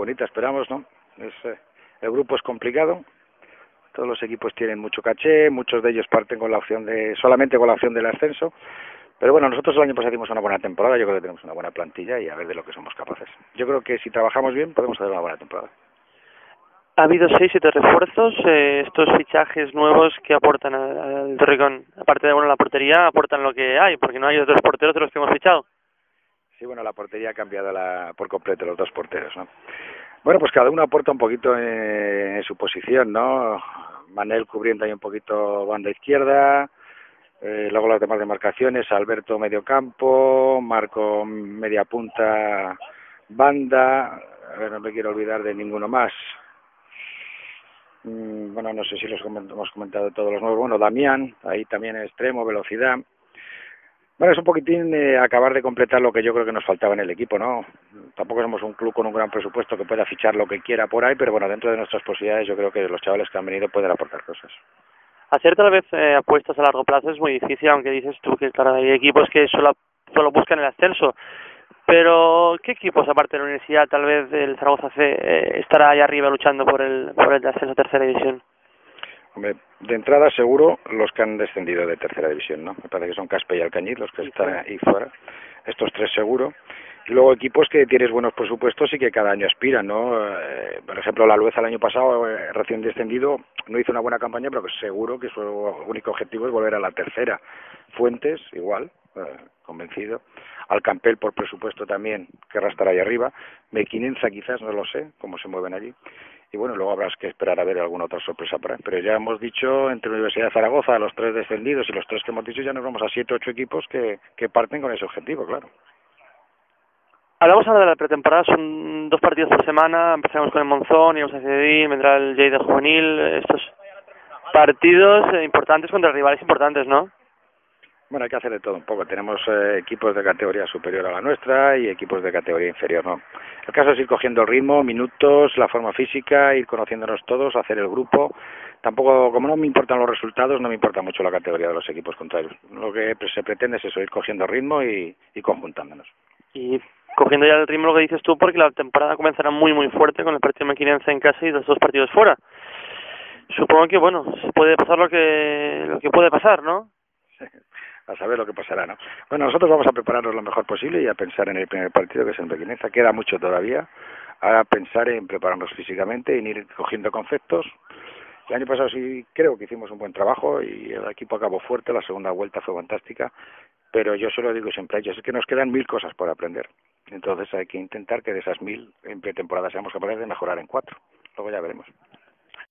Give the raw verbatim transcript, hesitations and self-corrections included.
bonita, esperamos, ¿no? Es, eh, el grupo es complicado, todos los equipos tienen mucho caché, muchos de ellos parten con la opción de, solamente con la opción del ascenso, pero bueno, nosotros el año pasado hicimos una buena temporada, yo creo que tenemos una buena plantilla y a ver de lo que somos capaces. Yo creo que si trabajamos bien podemos hacer una buena temporada. Ha habido seis, siete refuerzos, eh, estos fichajes nuevos que aportan al Torrejón, aparte de bueno la portería, aportan lo que hay, porque no hay otros porteros de los que hemos fichado. Sí, bueno, la portería ha cambiado la, por completo, los dos porteros, ¿no? Bueno, pues cada uno aporta un poquito en, en su posición, ¿no? Manel cubriendo ahí un poquito banda izquierda, eh, luego las demás demarcaciones, Alberto medio campo, Marco media punta, banda, a ver, no me quiero olvidar de ninguno más. Mm, bueno, no sé si los hemos comentado todos los nuevos. Bueno, Damián, ahí también extremo, velocidad. Bueno, es un poquitín eh, acabar de completar lo que yo creo que nos faltaba en el equipo, ¿no? Tampoco somos un club con un gran presupuesto que pueda fichar lo que quiera por ahí, pero bueno, dentro de nuestras posibilidades yo creo que los chavales que han venido pueden aportar cosas. Hacer tal vez eh, apuestas a largo plazo es muy difícil, aunque dices tú que claro, hay equipos que solo, solo buscan el ascenso. Pero, ¿qué equipos, aparte de la universidad, tal vez el Zaragoza C, eh, estará ahí arriba luchando por el por el ascenso a tercera división? Hombre, de entrada seguro los que han descendido de tercera división, ¿no? Me parece que son Caspe y Alcañiz los que están ahí fuera. Estos tres seguro. Y luego equipos que tienes buenos presupuestos y que cada año aspiran, ¿no? Eh, por ejemplo, la Lueza el año pasado, eh, recién descendido, no hizo una buena campaña, pero que seguro que su único objetivo es volver a la tercera. Fuentes, igual, eh, convencido. Alcampel, por presupuesto también, querrá estar ahí arriba. Mequinenza quizás, no lo sé, cómo se mueven allí. Y bueno, luego habrás que esperar a ver alguna otra sorpresa por ahí. Pero ya hemos dicho, entre Universidad de Zaragoza, los tres descendidos y los tres que hemos dicho, ya nos vamos a siete, ocho equipos que, que parten con ese objetivo, claro. Hablamos ahora de la pretemporada, son dos partidos por semana, empezaremos con el Monzón, iremos a Cedín, vendrá el Lleida Juvenil, estos partidos eh, importantes contra rivales importantes, ¿no? Bueno, hay que hacer de todo un poco. Tenemos eh, equipos de categoría superior a la nuestra y equipos de categoría inferior, ¿no? El caso es ir cogiendo el ritmo, minutos, la forma física, ir conociéndonos todos, hacer el grupo. Tampoco, como no me importan los resultados, no me importa mucho la categoría de los equipos contrarios. Lo que se pretende es eso, ir cogiendo ritmo y, y conjuntándonos. Y cogiendo ya el ritmo lo que dices tú, porque la temporada comenzará muy muy fuerte con el partido Mequinenza en casa y los dos partidos fuera. Supongo que, bueno, puede pasar lo que lo que puede pasar, ¿no? A saber lo que pasará, ¿no? Bueno, nosotros vamos a prepararnos lo mejor posible y a pensar en el primer partido, que es en Mequinenza. Queda mucho todavía a pensar en prepararnos físicamente, en ir cogiendo conceptos. El año pasado sí creo que hicimos un buen trabajo y el equipo acabó fuerte, la segunda vuelta fue fantástica, pero yo se lo digo siempre a ellos, es que nos quedan mil cosas por aprender. Entonces hay que intentar que de esas mil en pretemporada seamos capaces de mejorar en cuatro. Luego ya veremos.